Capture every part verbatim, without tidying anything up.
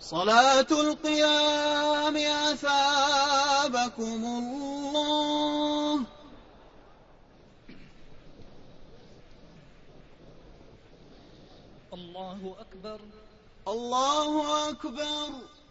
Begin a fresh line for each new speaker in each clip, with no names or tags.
صلاة القيام أثابكم الله.
الله أكبر.
الله أكبر.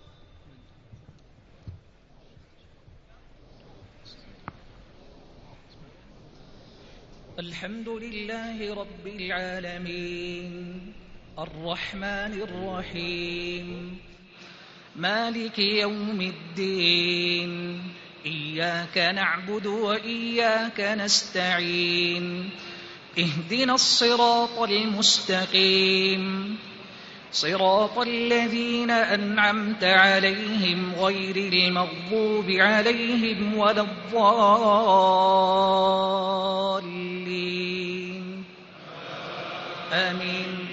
الحمد لله رب العالمين الرحمن الرحيم مالك يوم الدين إياك نعبد وإياك نستعين اهدنا الصراط المستقيم صراط الذين أنعمت عليهم غير المغضوب عليهم ولا الضالين آمين.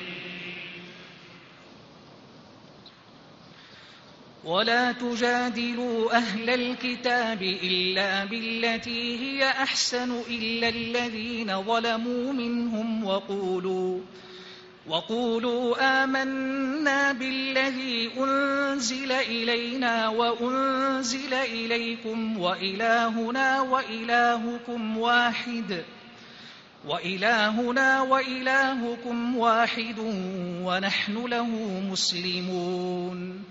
ولا تجادلوا أهل الكتاب إلا بالتي هي أحسن إلا الذين ظلموا منهم وقولوا وقولوا آمنا بالذي أنزل إلينا وأنزل إليكم وإلهنا وإلهكم واحد وإلهنا وإلهكم واحد ونحن له مسلمون.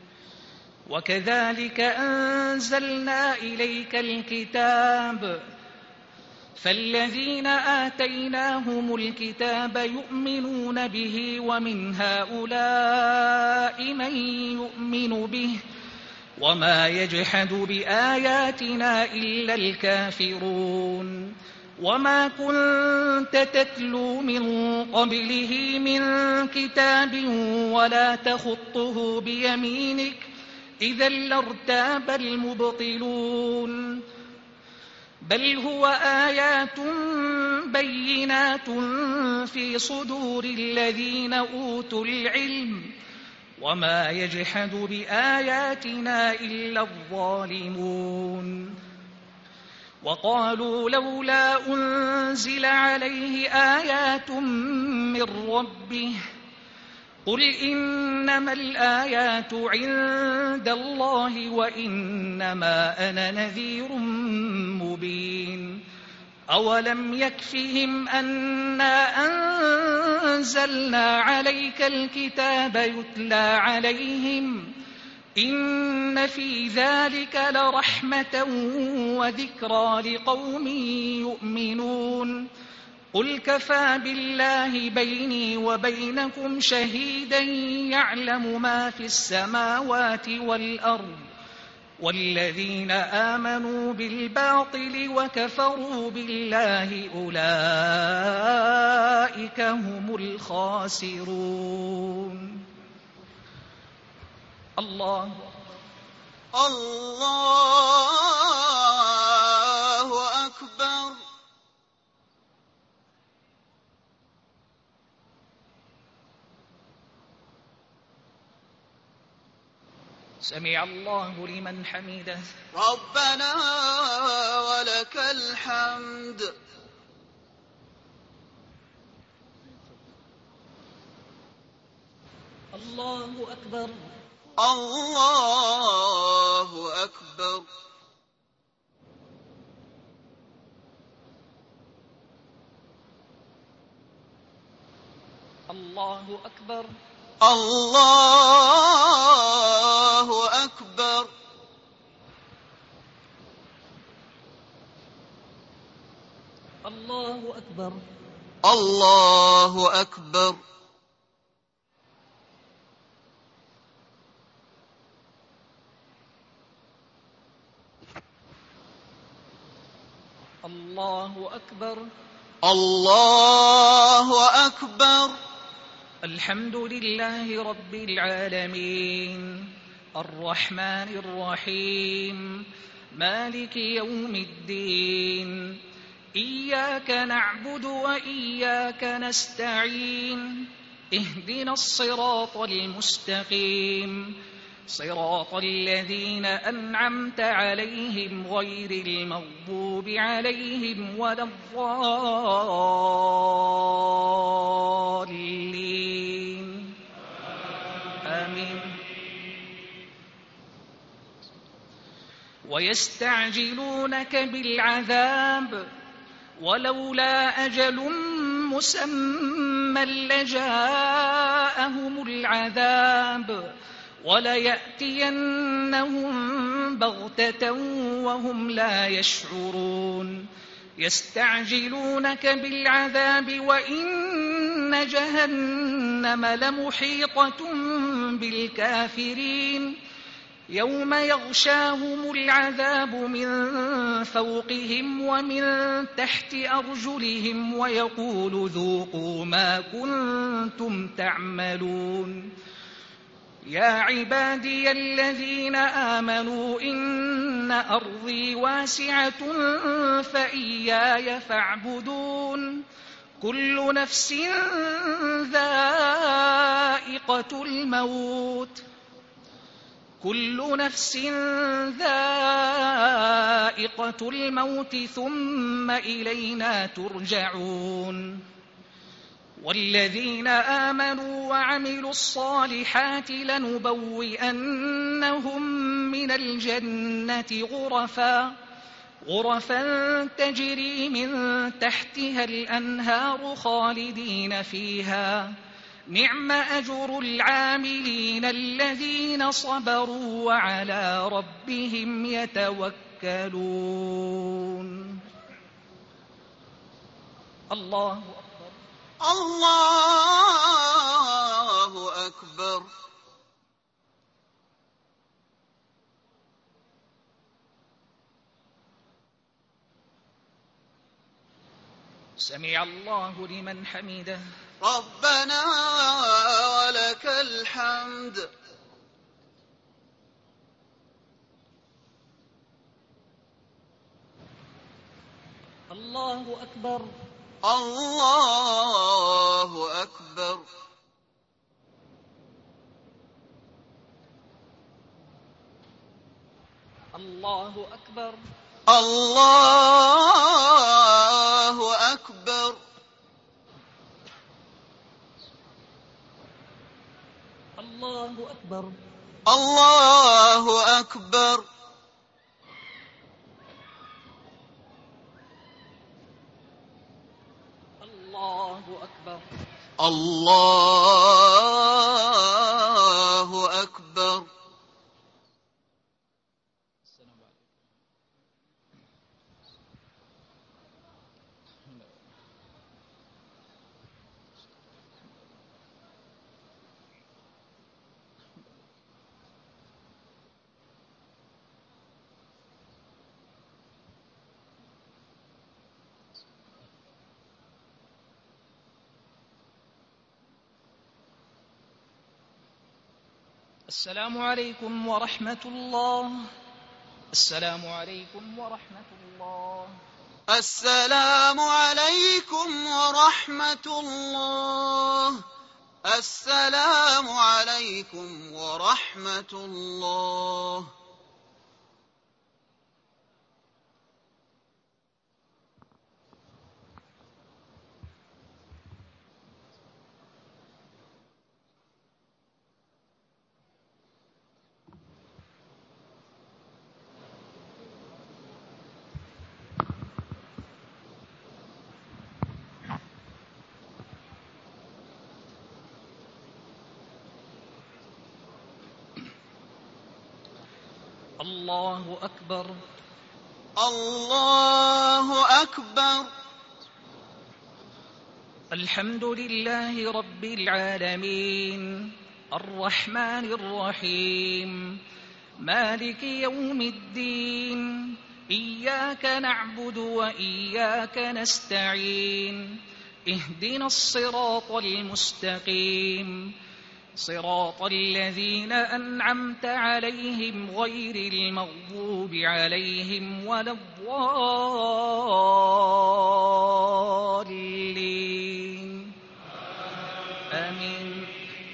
وكذلك أنزلنا إليك الكتاب فالذين آتيناهم الكتاب يؤمنون به ومن هؤلاء من يؤمن به وما يجحد بآياتنا إلا الكافرون. وما كنت تتلو من قبله من كتاب ولا تخطه بيمينك إذا لارتاب المبطلون بل هو آيات بينات في صدور الذين أوتوا العلم وما يجحد بآياتنا إلا الظالمون. وقالوا لولا أنزل عليه آيات من ربه قل إنما الآيات عند الله وإنما أنا نذير مبين. أولم يكفهم أنا أنزلنا عليك الكتاب يتلى عليهم إن في ذلك لرحمة وذكرى لقوم يؤمنون. قل كفى بالله بيني وبينكم شهيدا يعلم ما في السماوات والأرض والذين آمنوا بالباطل وكفروا بالله أولئك هم الخاسرون. الله
الله أكبر.
سمع الله لمن حمده
ربنا ولك الحمد.
الله أكبر.
الله أكبر.
الله أكبر.
الله أكبر.
الله أكبر.
الله أكبر.
الله أكبر.
الله أكبر.
الحمد لله رب العالمين الرحمن الرحيم مالك يوم الدين إياك نعبد وإياك نستعين اهدنا الصراط المستقيم صراط الذين أنعمت عليهم غير المغضوب عليهم ولا الضالين آمين. ويستعجلونك بالعذاب ولولا أجل مسمى لجاءهم العذاب وليأتينهم بغتة وهم لا يشعرون يستعجلونك بالعذاب وإن جهنم لمحيطة بالكافرين يوم يغشاهم العذاب من فوقهم ومن تحت أرجلهم ويقول ذوقوا ما كنتم تعملون يا عبادي الذين آمنوا إن أرضي واسعة فإياي فاعبدون كل نفس ذائقة الموت كل نفس ذائقة الموت ثم إلينا ترجعون والذين آمنوا وعملوا الصالحات لنبوئنهم من الجنة غرفا غرفا تجري من تحتها الأنهار خالدين فيها نعم أجر العاملين الذين صبروا وعلى ربهم يتوكلون. الله أكبر
الله أكبر.
سمع الله لمن حمده.
ربنا ولك الحمد.
الله أكبر.
الله أكبر.
الله أكبر.
الله أكبر.
الله أكبر.
الله أكبر.
الله أكبر.
الله أكبر.
السلام عليكم ورحمة الله. السلام عليكم ورحمة الله.
السلام عليكم ورحمة الله. السلام عليكم ورحمة الله.
الله أكبر.
الله أكبر.
الحمد لله رب العالمين الرحمن الرحيم مالك يوم الدين إياك نعبد وإياك نستعين اهدنا الصراط المستقيم صراط الذين أنعمت عليهم غير المغضوب عليهم ولا الضالين آمين.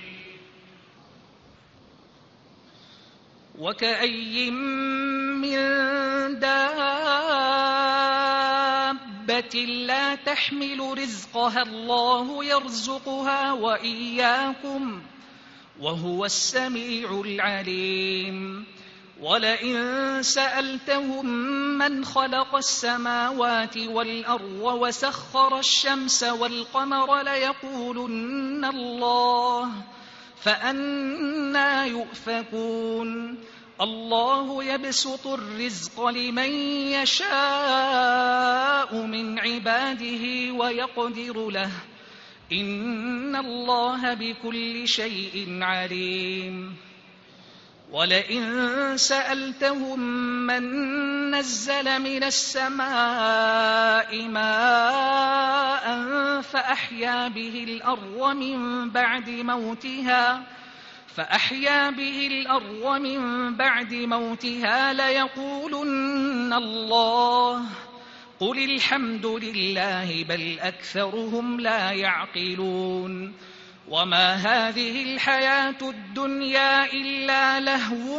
وكأي من دابة لا تحمل رزقها الله يرزقها وإياكم وهو السميع العليم. ولئن سألتهم من خلق السماوات والأرض وسخر الشمس والقمر ليقولن الله فأنى يؤفكون الله يبسط الرزق لمن يشاء من عباده ويقدر له إن الله بكل شيء عليم ولئن سألتهم من نزل من السماء ماء فأحيا به الأرض من بعد موتها فأحيا به الأرض من بعد موتها ليقولن الله قل الحمد لله بل أكثرهم لا يعقلون وما هذه الحياة الدنيا إلا لهو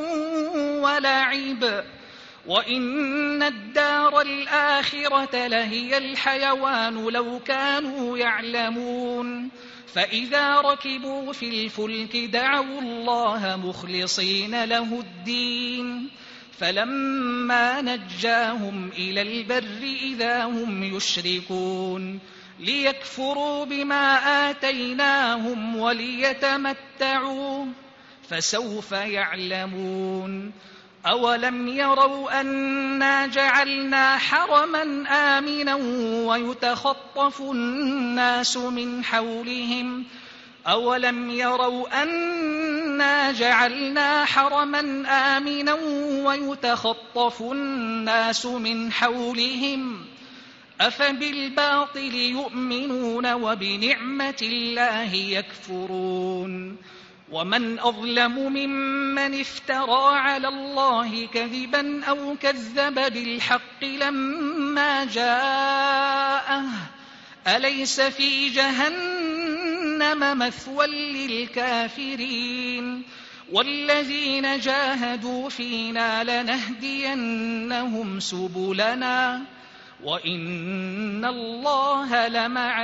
ولعب وإن الدار الآخرة لهي الحيوان لو كانوا يعلمون فإذا ركبوا في الفلك دعوا الله مخلصين له الدين فلما نجاهم إلى البر إذا هم يشركون ليكفروا بما آتيناهم وليتمتعوا فسوف يعلمون أولم يروا أنا جعلنا حرما آمنا ويتخطف الناس من حولهم أولم يروا أنا جعلنا حرما آمنا ويتخطف الناس من حولهم أفبالباطل يؤمنون وبنعمة الله يكفرون ومن أظلم ممن افترى على الله كذبا أو كذب بالحق لما جاءه أليس في جهنم مثوى للكافرين والذين جاهدوا فينا لنهدينهم سبلنا وإن الله لمع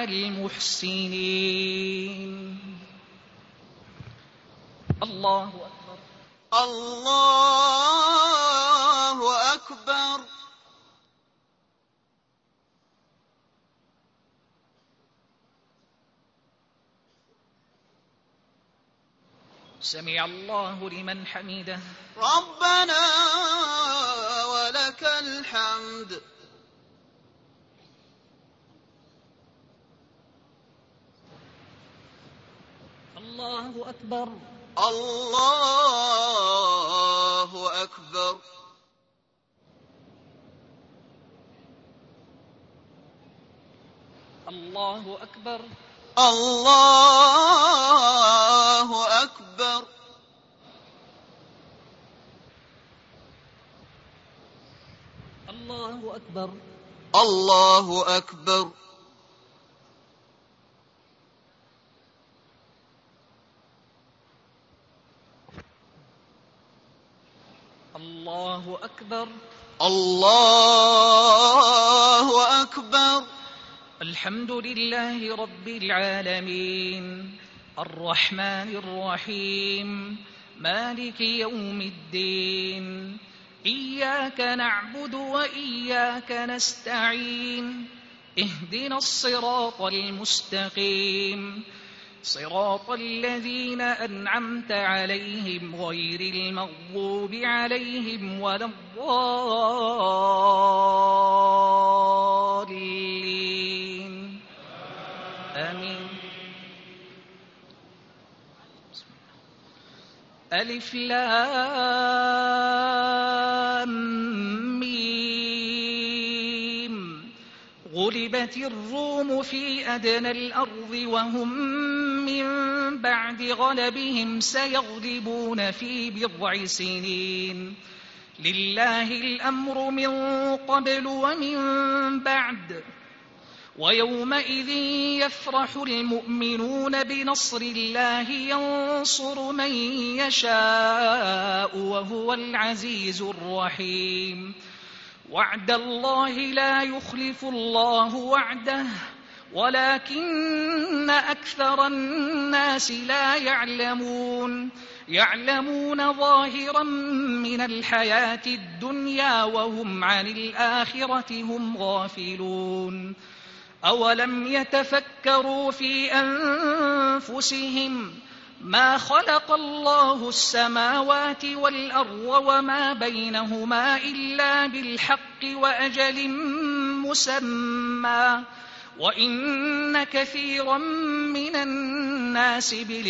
المحسنين الله أكبر
الله أكبر
سمع الله لمن حمده
ربنا ولك الحمد
الله أكبر
الله أكبر
الله أكبر
الله أكبر
الله أكبر
الله أكبر
الله أكبر
الله أكبر
الحمد لله رب العالمين الرحمن الرحيم مالك يوم الدين إياك نعبد وإياك نستعين اهدنا الصراط المستقيم صراط الذين أنعمت عليهم غير المغضوب عليهم ولا الضالين آمين ألف لام ميم غلبت الروم في أدنى الأرض وهم من بعد غلبهم سيغلبون في بضع سنين لله الأمر من قبل ومن بعد ويومئذ يفرح المؤمنون بنصر الله ينصر من يشاء وهو العزيز الرحيم وعد الله لا يخلف الله وعده ولكن أكثر الناس لا يعلمون يعلمون ظاهرا من الحياة الدنيا وهم عن الآخرة هم غافلون أولم يتفكروا في أنفسهم ما خلق الله السماوات والأرض وما بينهما إلا بالحق وأجل مسمى وإن كثيرا من الناس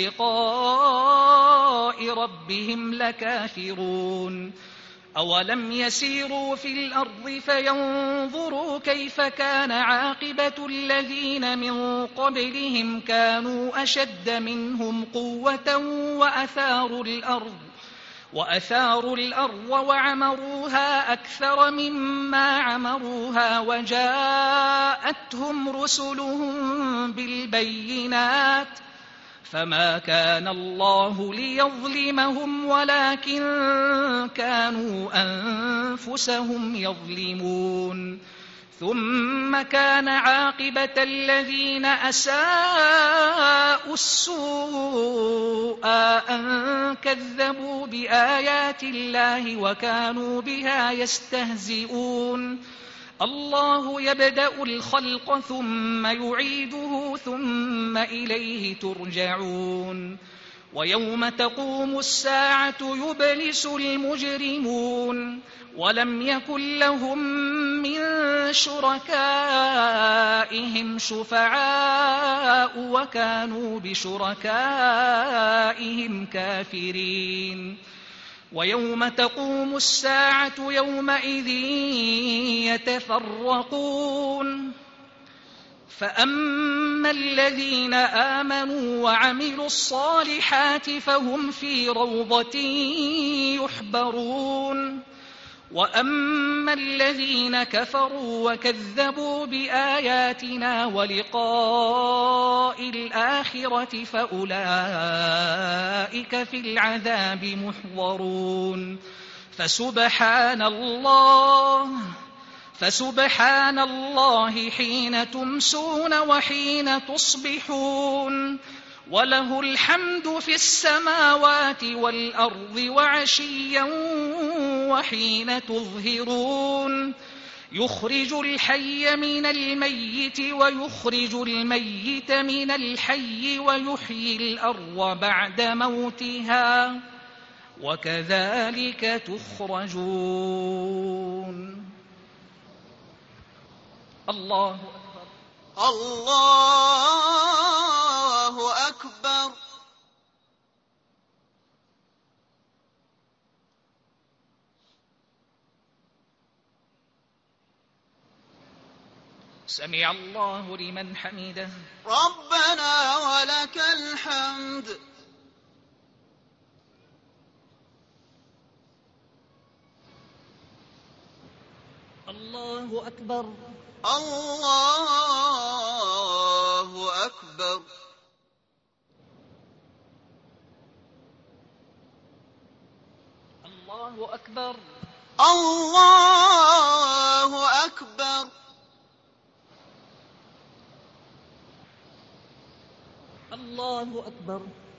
بلقاء ربهم لكافرون أولم يسيروا في الأرض فينظروا كيف كان عاقبة الذين من قبلهم كانوا أشد منهم قوة وأثاروا الأرض وأثاروا الأرض وعمروها أكثر مما عمروها وجاءتهم رسلهم بالبينات فما كان الله ليظلمهم ولكن كانوا أنفسهم يظلمون ثم كان عاقبة الذين أساءوا السوء أن كذبوا بآيات الله وكانوا بها يستهزئون الله يبدأ الخلق ثم يعيده ثم إليه ترجعون ويوم تقوم الساعة يبلس المجرمون ولم يكن لهم من شركائهم شفعاء وكانوا بشركائهم كافرين ويوم تقوم الساعة يومئذ يتفرقون فأما الذين آمنوا وعملوا الصالحات فهم في روضة يحبرون وأما الذين كفروا وكذبوا بآياتنا ولقاء الآخرة فأولئك في العذاب محضرون فسبحان الله فسبحان الله حين تمسون وحين تصبحون وله الحمد في السماوات والأرض وعشيا وحين تظهرون يخرج الحي من الميت ويخرج الميت من الحي ويحيي الأرض بعد موتها وكذلك تخرجون. الله أكبر.
الله أكبر.
سمع الله لمن حمده.
ربنا ولك الحمد.
الله أكبر.
الله أكبر.
الله أكبر.
الله أكبر.
الله أكبر.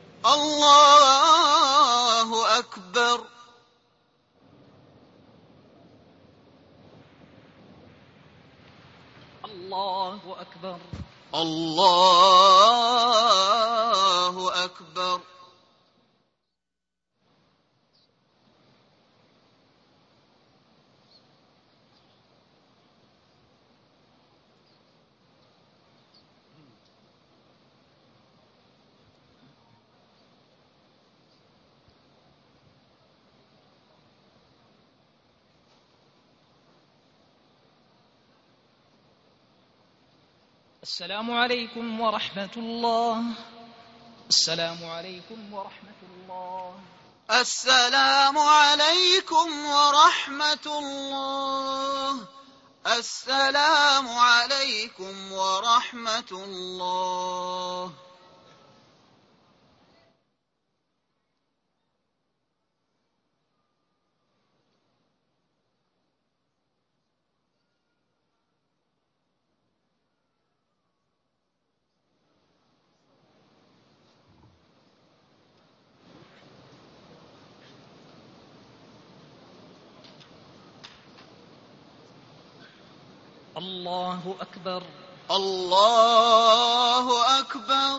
الله أكبر.
الله أكبر.
الله أكبر.
السلام عليكم ورحمة الله. السلام عليكم ورحمة الله.
السلام عليكم ورحمة الله. السلام عليكم ورحمة الله.
الله أكبر.
الله أكبر.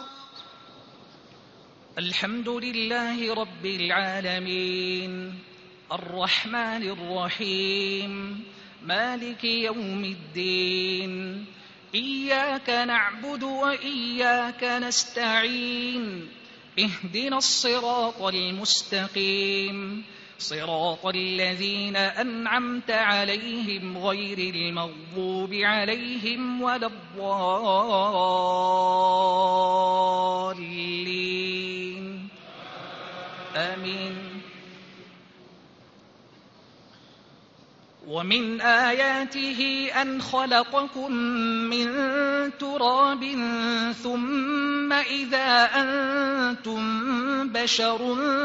الحمد لله رب العالمين الرحمن الرحيم مالك يوم الدين إياك نعبد وإياك نستعين اهدنا الصراط المستقيم صراط الذين أنعمت عليهم غير المغضوب عليهم ولا الضالين آمين. ومن آياته أن خلقكم من تراب ثم إذا أنتم بشر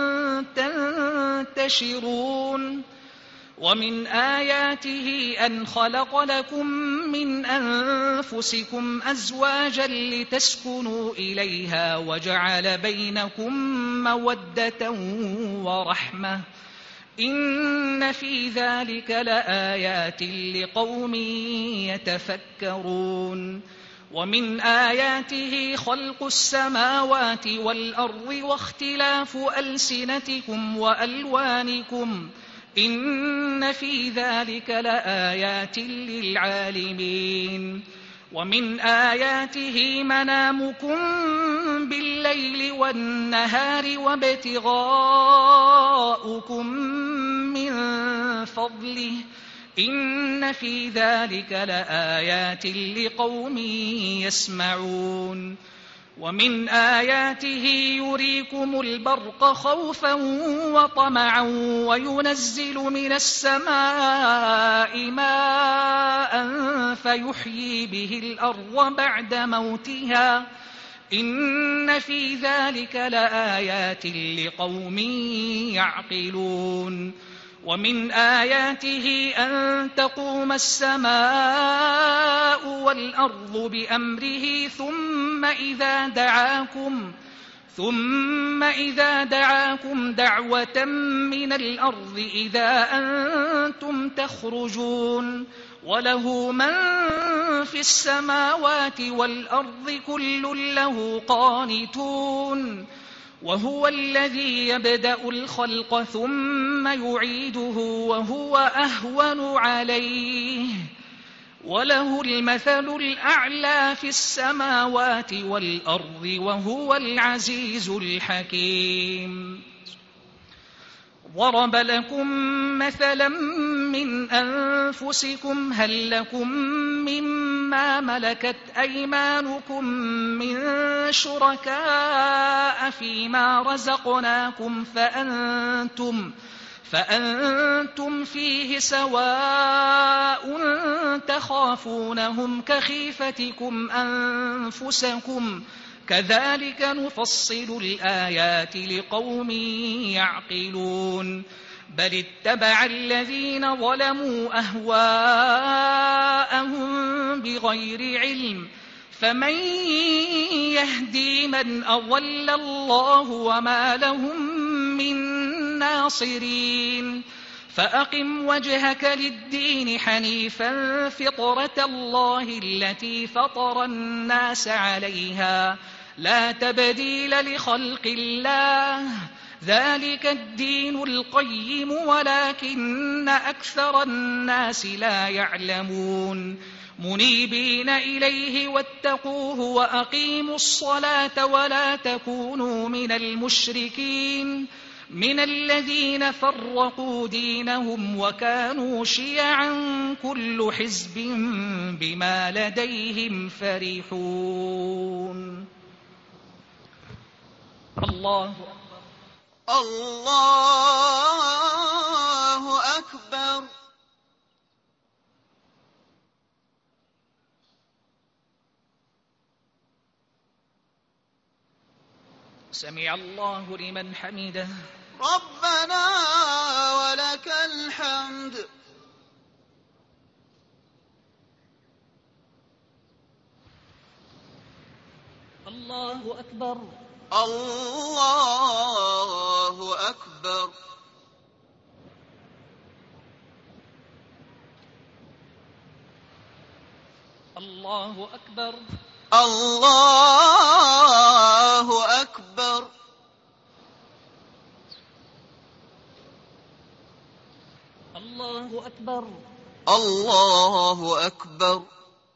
تنتشرون ومن آياته أن خلق لكم من أنفسكم أزواجا لتسكنوا إليها وجعل بينكم مودة ورحمة إن في ذلك لآيات لقوم يتفكرون. ومن آياته خلق السماوات والأرض واختلاف ألسنتكم وألوانكم إن في ذلك لآيات للعالمين. ومن آياته منامكم بالليل والنهار وابتغاؤكم من فضله إن في ذلك لآيات لقوم يسمعون. ومن آياته يريكم البرق خوفا وطمعا وينزل من السماء ماء فيحيي به الأرض بعد موتها إن في ذلك لآيات لقوم يعقلون. ومن آياته أن تقوم السماء والأرض بأمره ثم إذا دعاكم ثم إذا دعاكم دعوة من الأرض إذا أنتم تخرجون وله من في السماوات والأرض كل له قانتون وهو الذي يبدأ الخلق ثم يعيده وهو أهون عليه وله المثل الأعلى في السماوات والأرض وهو العزيز الحكيم. ضرب لكم مثلا من أنفسكم هل لكم مما ملكت أيمانكم من شركاء فيما رزقناكم فأنتم فأنتم فيه سواء تخافونهم كخيفتكم أنفسكم كذلك نفصل الآيات لقوم يعقلون. بل اتبع الذين ظلموا أهواءهم بغير علم فمن يهدي من أضل الله وما لهم من ناصرين. فأقم وجهك للدين حنيفا فطرة الله التي فطر الناس عليها لا تبديل لخلق الله ذلك الدين القيم ولكن أكثر الناس لا يعلمون. منيبين إليه واتقوه وأقيموا الصلاة ولا تكونوا من المشركين من الذين فرقوا دينهم وكانوا شيعا كل حزب بما لديهم فرحون. الله
الله أكبر.
سمع الله لمن حمده
ربنا ولك الحمد.
الله أكبر.
الله أكبر.
الله أكبر.
الله أكبر.
الله أكبر.
الله أكبر.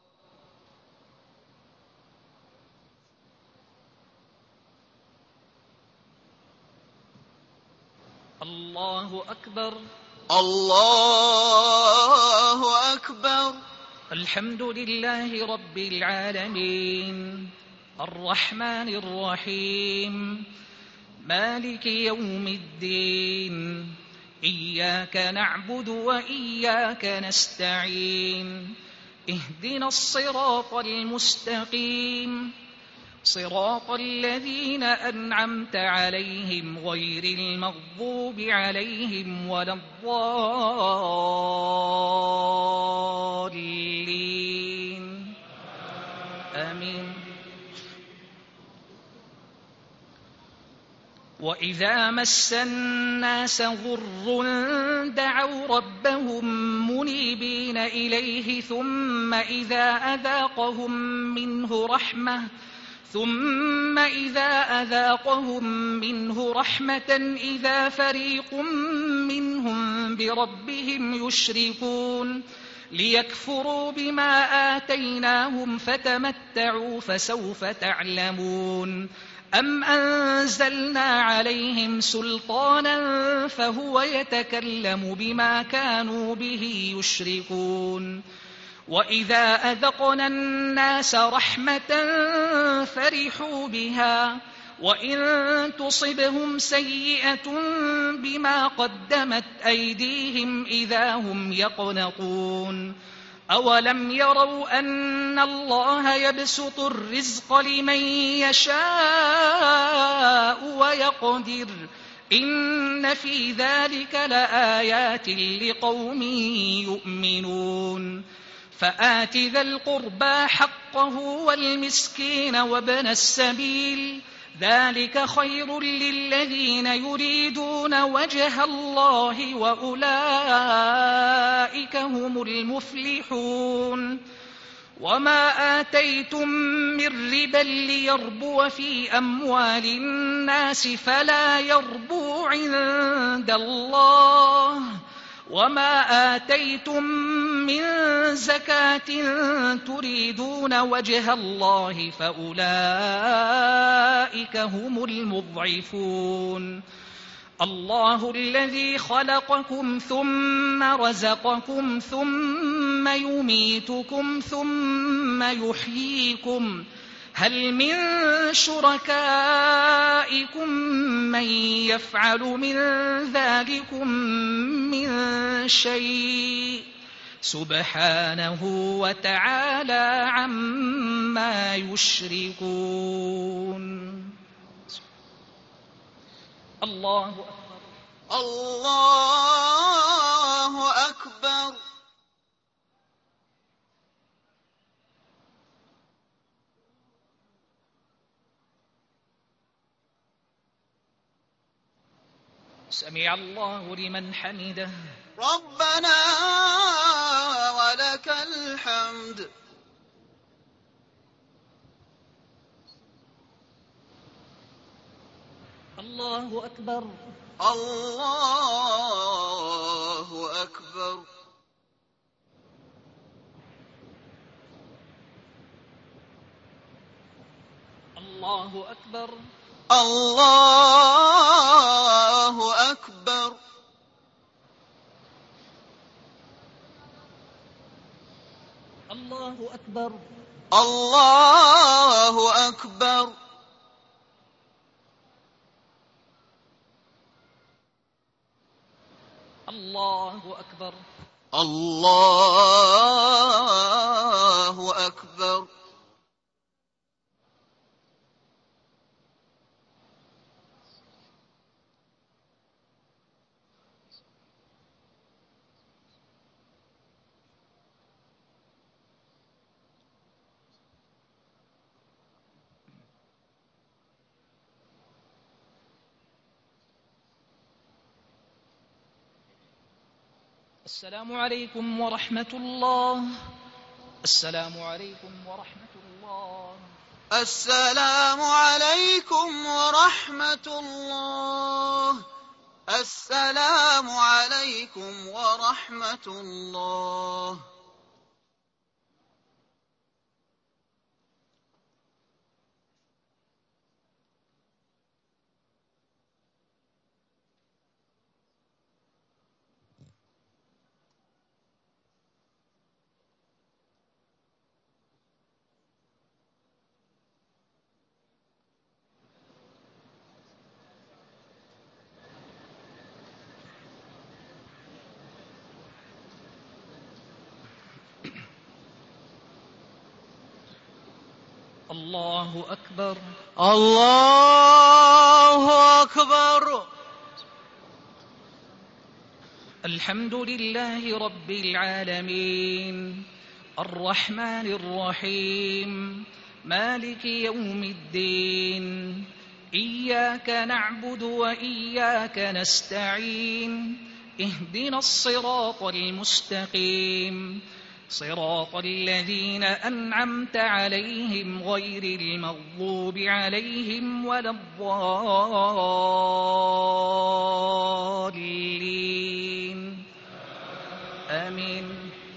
الله أكبر.
الله أكبر.
الحمد لله رب العالمين الرحمن الرحيم مالك يوم الدين إياك نعبد وإياك نستعين اهدنا الصراط المستقيم صراط الذين أنعمت عليهم غير المغضوب عليهم ولا الضالين آمين. وإذا مس الناس ضر دعوا ربهم منيبين إليه ثم إذا أذاقهم منه رحمة ثم إذا أذاقهم منه رحمة إذا فريق منهم بربهم يشركون ليكفروا بما آتيناهم فتمتعوا فسوف تعلمون أم أنزلنا عليهم سلطانا فهو يتكلم بما كانوا به يشركون وإذا أذقنا الناس رحمة فرحوا بها وإن تصبهم سيئة بما قدمت أيديهم إذا هم يقنطون أولم يروا أن الله يبسط الرزق لمن يشاء ويقدر إن في ذلك لآيات لقوم يؤمنون فآت ذا القربى حقه والمسكين وابن السبيل ذلك خير للذين يريدون وجه الله وأولئك هم المفلحون وما آتيتم من ربا ليربو في أموال الناس فلا يربو عند الله وما آتيتم من زكاة تريدون وجه الله فأولئك هم المضعفون الله الذي خلقكم ثم رزقكم ثم يميتكم ثم يحييكم هل من شركائكم من يفعل من ذلكم من شيء سبحانه وتعالى عما يشركون. الله أكبر.
الله أكبر.
سمع الله لمن حمده.
ربنا ولك الحمد.
الله أكبر.
الله أكبر.
الله أكبر.
الله أكبر.
الله أكبر.
الله أكبر.
الله أكبر.
الله أكبر.
السلام عليكم ورحمة الله. السلام عليكم ورحمة الله.
السلام عليكم ورحمة الله. السلام عليكم ورحمة الله.
الله أكبر.
الله أكبر.
الحمد لله رب العالمين الرحمن الرحيم مالك يوم الدين. إياك نعبد وإياك نستعين. اهدنا الصراط المستقيم صراط الذين أنعمت عليهم غير المغضوب عليهم ولا الضالين. آمين.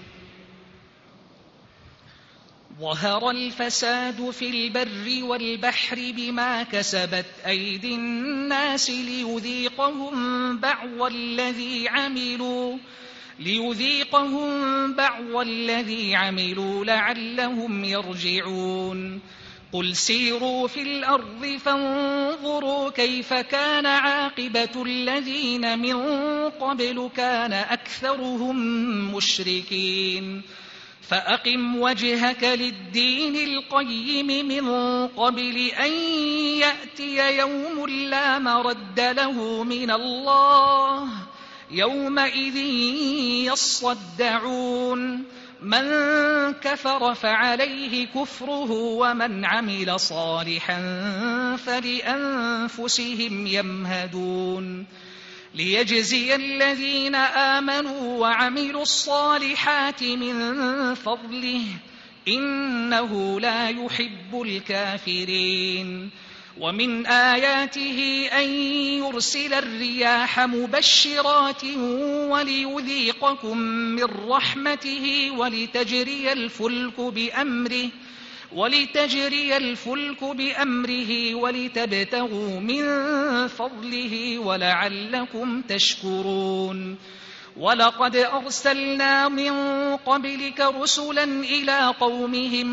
ظهر الفساد في البر والبحر بما كسبت أيدي الناس ليذيقهم بعض الذي عملوا ليذيقهم بعض الذي عملوا لعلهم يرجعون. قل سيروا في الأرض فانظروا كيف كان عاقبة الذين من قبل كان أكثرهم مشركين. فأقم وجهك للدين القيم من قبل أن يأتي يوم لا مرد له من الله يومئذ يصدعون. من كفر فعليه كفره ومن عمل صالحا فلأنفسهم يمهدون. ليجزي الذين آمنوا وعملوا الصالحات من فضله إنه لا يحب الكافرين. ومن آياته أن يرسل الرياح مبشرات وليذيقكم من رحمته ولتجري الفلك بأمره ولتجري الفلك بأمره ولتبتغوا من فضله ولعلكم تشكرون. ولقد أرسلنا من قبلك رسلا إلى قومهم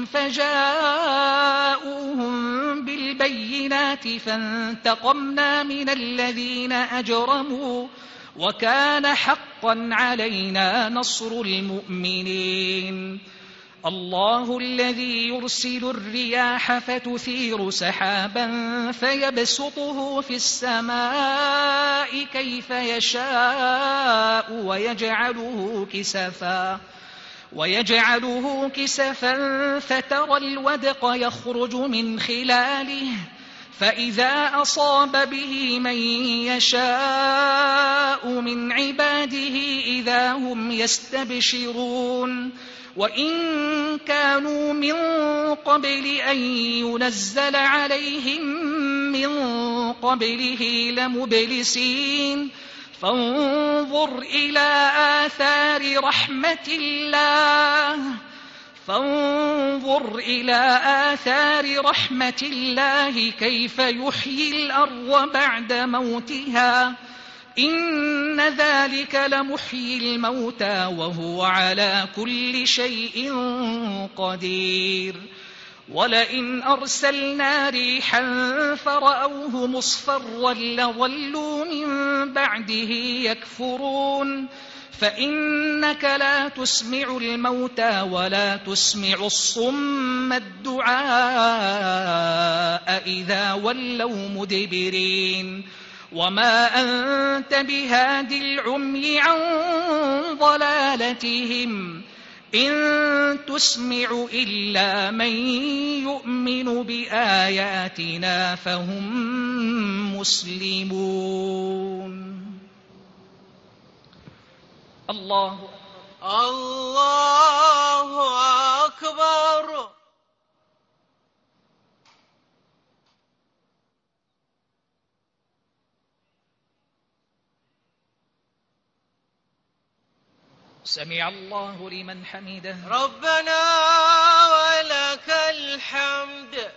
فجاءوهم بالبينات فانتقمنا من الذين أجرموا وكان حقا علينا نصر المؤمنين. الله الذي يرسل الرياح فتثير سحابا فيبسطه في السماء كيف يشاء ويجعله كسفا ويجعله كسفا فترى الودق يخرج من خلاله فإذا أصاب به من يشاء من عباده إذا هم يستبشرون. وإن كانوا من قبل أن ينزل عليهم من قبله لمبلسين. فانظر إلى آثار رحمة الله فانظر إلى آثار رحمة الله كيف يحيي الأرض بعد موتها إن ذلك لمحيي الموتى وهو على كل شيء قدير. ولئن أرسلنا ريحا فرأوه مصفرا لظلوا من بعده يكفرون. فإنك لا تسمع الموتى ولا تسمع الصم الدعاء إذا ولوا مدبرين. وما أنت بهاد العمي عن ضلالتهم إن تسمع إلا من يؤمن بآياتنا فهم مسلمون. الله
الله أكبر.
سمع الله لمن حمده.
ربنا ولك الحمد.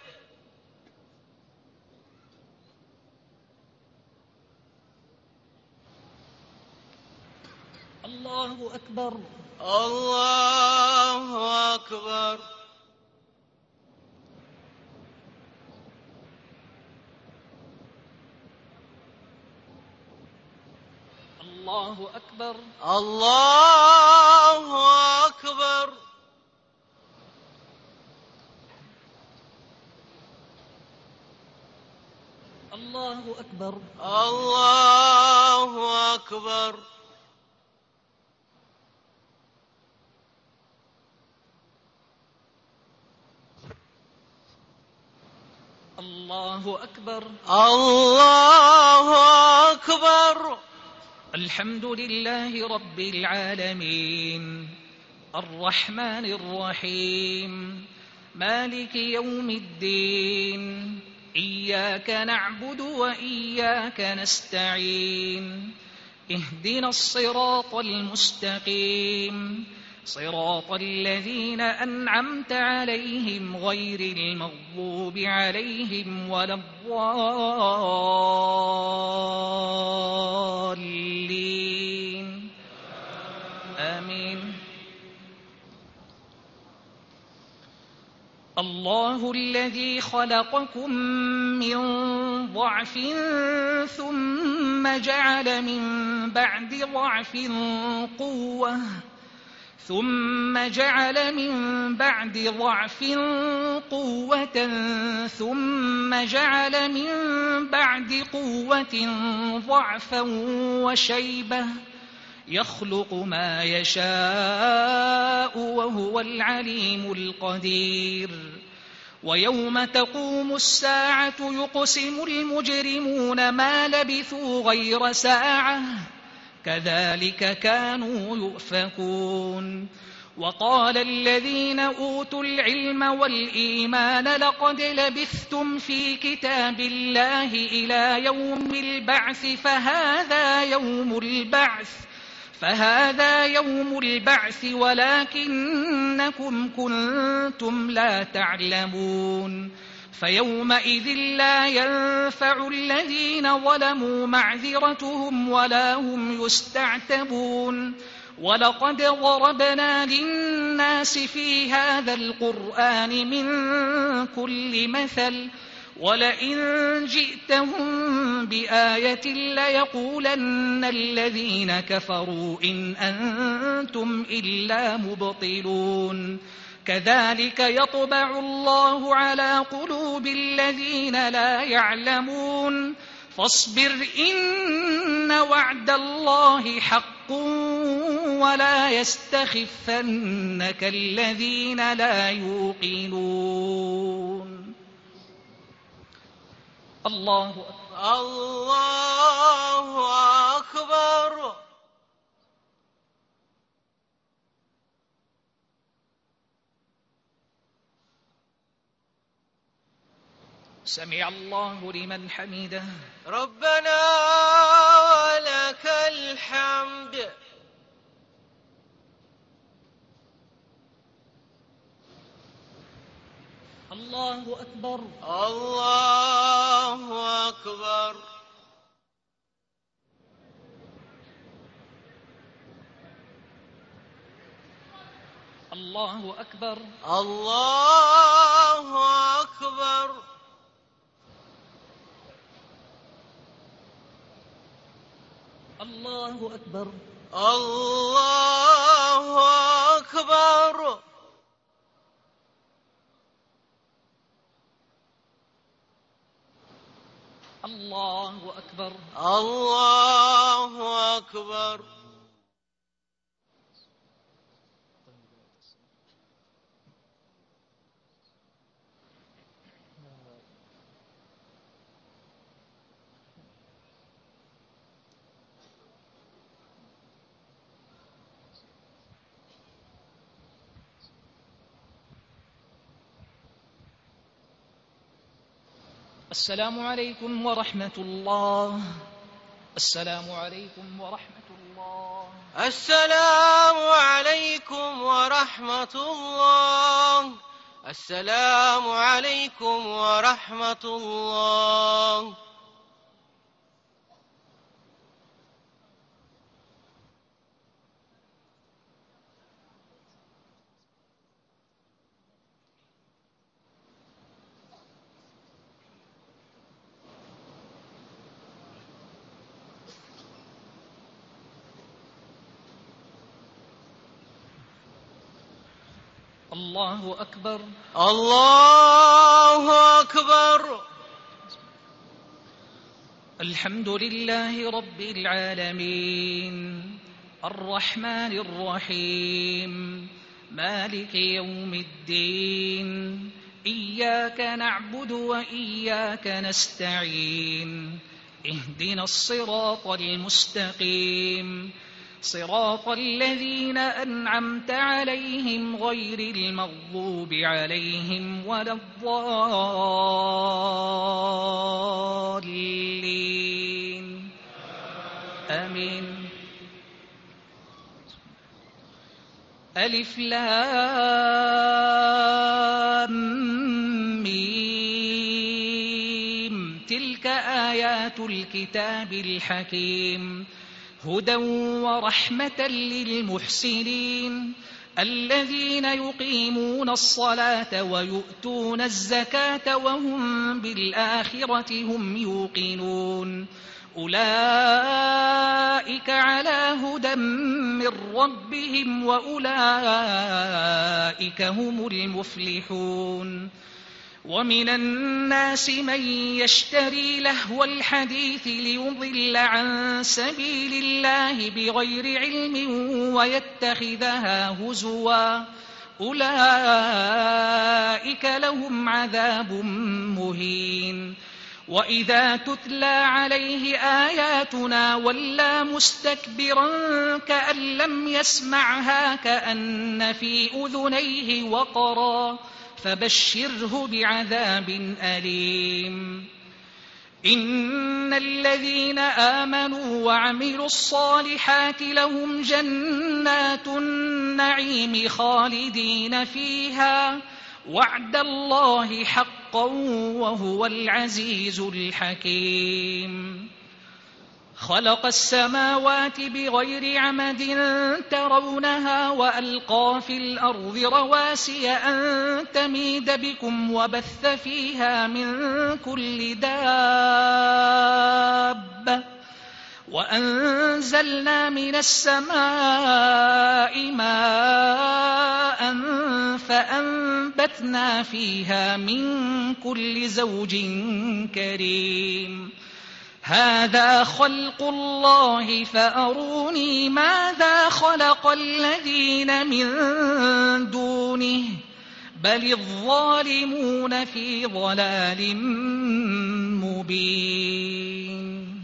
الله أكبر.
الله أكبر.
الله أكبر.
الله أكبر.
الله أكبر.
الله أكبر.
الله أكبر.
الله أكبر.
الحمد لله رب العالمين الرحمن الرحيم مالك يوم الدين إياك نعبد وإياك نستعين اهدنا الصراط المستقيم صراط الذين أنعمت عليهم غير المغضوب عليهم ولا الضالين آمين. الله الذي خلقكم من ضعف ثم جعل من بعد ضعف قوة ثم جعل من بعد ضعف قوة ثم جعل من بعد قوة ضعفا وشيبة يخلق ما يشاء وهو العليم القدير. ويوم تقوم الساعة يقسم المجرمون ما لبثوا غير ساعة كذلك كانوا يؤفكون. وقال الذين أوتوا العلم والإيمان لقد لبثتم في كتاب الله إلى يوم البعث فهذا يوم البعث فهذا يوم البعث ولكنكم كنتم لا تعلمون. فيومئذ لا ينفع الذين ظلموا معذرتهم ولا هم يستعتبون. ولقد ضربنا للناس في هذا القرآن من كل مثل ولئن جئتهم بآية ليقولن الذين كفروا إن أنتم إلا مبطلون. كذلك يطبع الله على قلوب الذين لا يعلمون. فاصبر إن وعد الله حق ولا يستخفنك الذين لا يوقنون. الله أكبر.
الله أكبر.
سمع الله لمن حمده.
ربنا ولك الحمد.
الله أكبر.
الله أكبر.
الله أكبر.
الله أكبر.
الله أكبر.
الله أكبر.
الله أكبر.
الله أكبر.
السلام عليكم ورحمة الله. السلام عليكم ورحمة الله.
السلام عليكم ورحمة الله. السلام عليكم ورحمة الله.
الله أكبر.
الله أكبر.
الحمد لله رب العالمين الرحمن الرحيم مالك يوم الدين إياك نعبد وإياك نستعين اهدنا الصراط المستقيم صراط الذين أنعمت عليهم غير المغضوب عليهم ولا الضالين آمين. ألف لام ميم تلك آيات الكتاب الحكيم هدى ورحمة للمحسنين الذين يقيمون الصلاة ويؤتون الزكاة وهم بالآخرة هم يوقنون أولئك على هدى من ربهم وأولئك هم المفلحون. ومن الناس من يشتري لهو الحديث ليضل عن سبيل الله بغير علم ويتخذها هزوا أولئك لهم عذاب مهين. وإذا تتلى عليه آياتنا ولى مستكبرا كأن لم يسمعها كأن في أذنيه وقرا فبشره بعذاب أليم. إن الذين آمنوا وعملوا الصالحات لهم جنات النعيم خالدين فيها وعد الله حقا وهو العزيز الحكيم. خلق السماوات بغير عمد ترونها وألقى في الأرض رواسي أن تميد بكم وبث فيها من كل دابة وأنزلنا من السماء ماء فأنبتنا فيها من كل زوج كريم. هذا خلق الله فأروني ماذا خلق الذين من دونه بل الظالمون في ضلال مبين.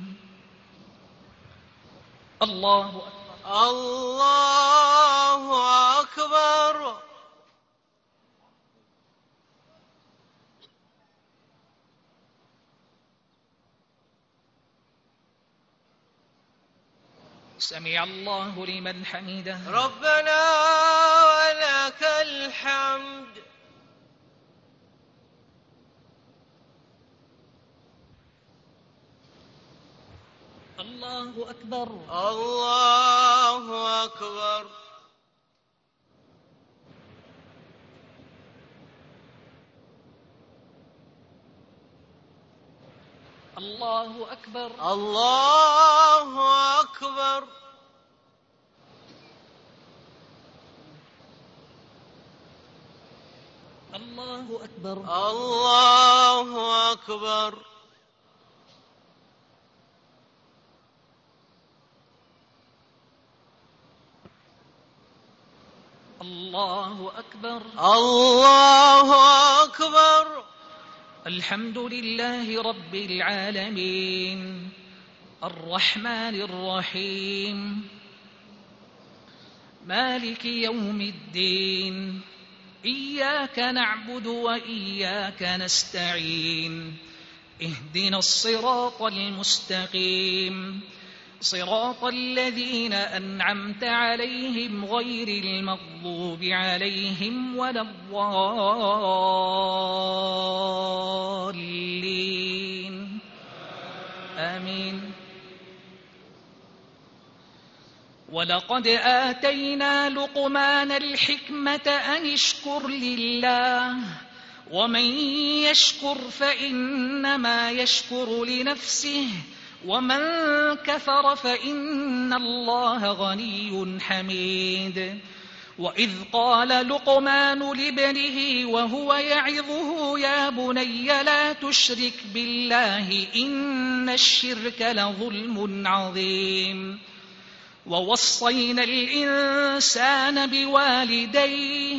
الله أكبر.
الله أكبر.
سمع الله لمن حمده.
ربنا ولك الحمد.
الله أكبر.
الله أكبر.
الله أكبر.
الله أكبر.
الله أكبر.
الله أكبر.
الله أكبر.
الله أكبر.
الحمد لله رب العالمين الرحمن الرحيم مالك يوم الدين إياك نعبد وإياك نستعين اهدنا الصراط المستقيم صراط الذين أنعمت عليهم غير المغضوب عليهم ولا الضالين آمين. ولقد آتينا لقمان الحكمة أن اشكر لله ومن يشكر فإنما يشكر لنفسه ومن كفر فإن الله غني حميد. وإذ قال لقمان لابنه وهو يعظه يا بني لا تشرك بالله إن الشرك لظلم عظيم. ووصينا الإنسان بوالديه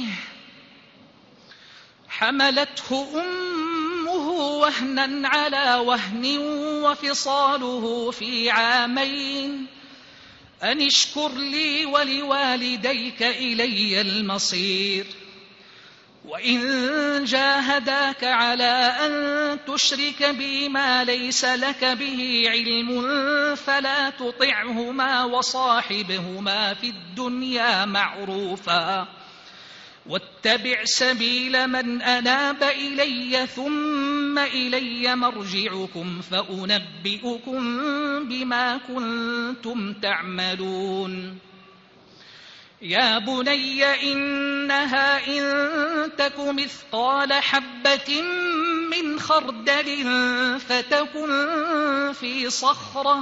حملته أمه وهنا على وهن وفصاله في عامين أن اشكر لي ولوالديك إلي المصير. وإن جاهداك على أن تشرك بي ما ليس لك به علم فلا تطعهما وصاحبهما في الدنيا معروفا واتبع سبيل من أناب إلي ثم إلي مرجعكم فأنبئكم بما كنتم تعملون. يا بني إنها إن تك مثقال حبة من خردل فتكن في صخرة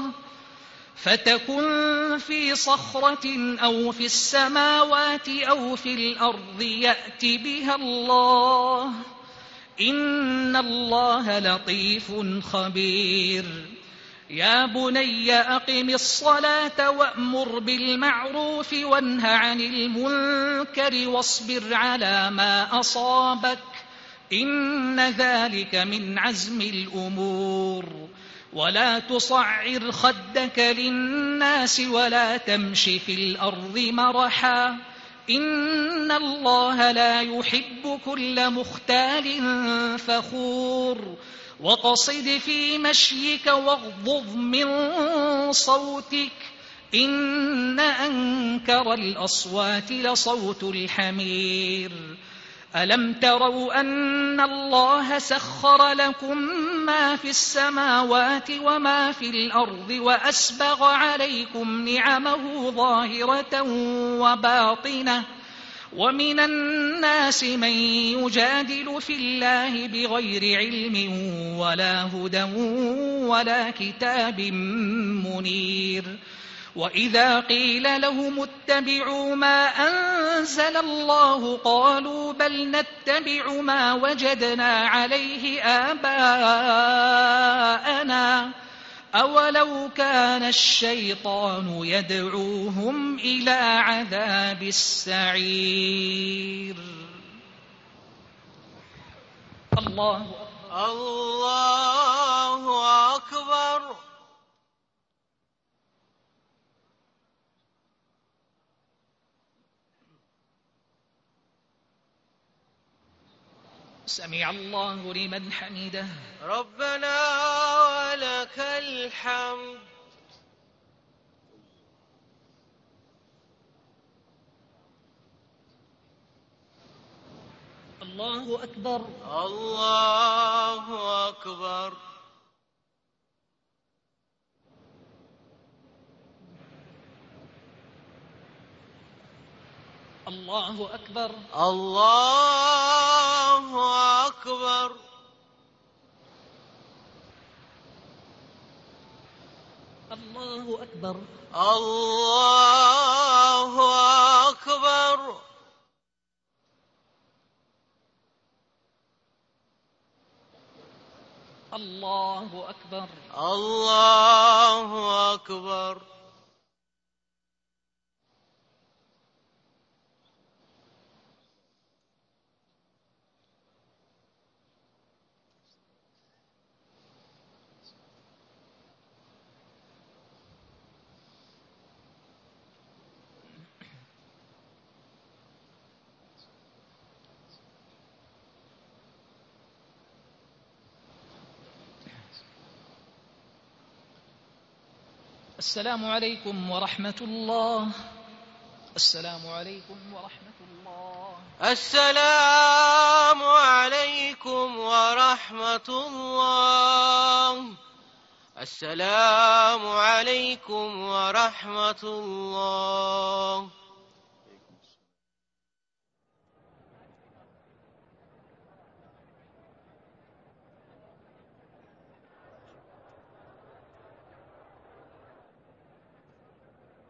فتكن في صخرة أو في السماوات أو في الأرض يأت بها الله إن الله لطيف خبير. يا بني أقم الصلاة وأمر بالمعروف وانه عن المنكر واصبر على ما أصابك إن ذلك من عزم الأمور. ولا تصعر خدك للناس ولا تمش في الأرض مرحا إن الله لا يحب كل مختال فخور. وقصد في مشيك واغضض من صوتك إن أنكر الأصوات لصوت الحمير. ألم تروا أن الله سخر لكم ما في السماوات وما في الأرض وأسبغ عليكم نعمه ظاهرة وباطنة ومن الناس من يجادل في الله بغير علم ولا هدى ولا كتاب منير. وإذا قيل لهم اتبعوا ما أنزل الله قالوا بل نتبع ما وجدنا عليه آباءنا أولو كان الشيطان يدعوهم إلى عذاب السعير. الله
الله أكبر.
سمع الله لمن حمده
ربنا ولك الحمد.
الله أكبر.
الله أكبر.
الله أكبر.
الله أكبر.
الله أكبر.
الله أكبر.
الله أكبر.
الله أكبر.
السلام عليكم ورحمة الله. السلام عليكم ورحمة الله.
السلام عليكم ورحمة الله. السلام عليكم ورحمة الله.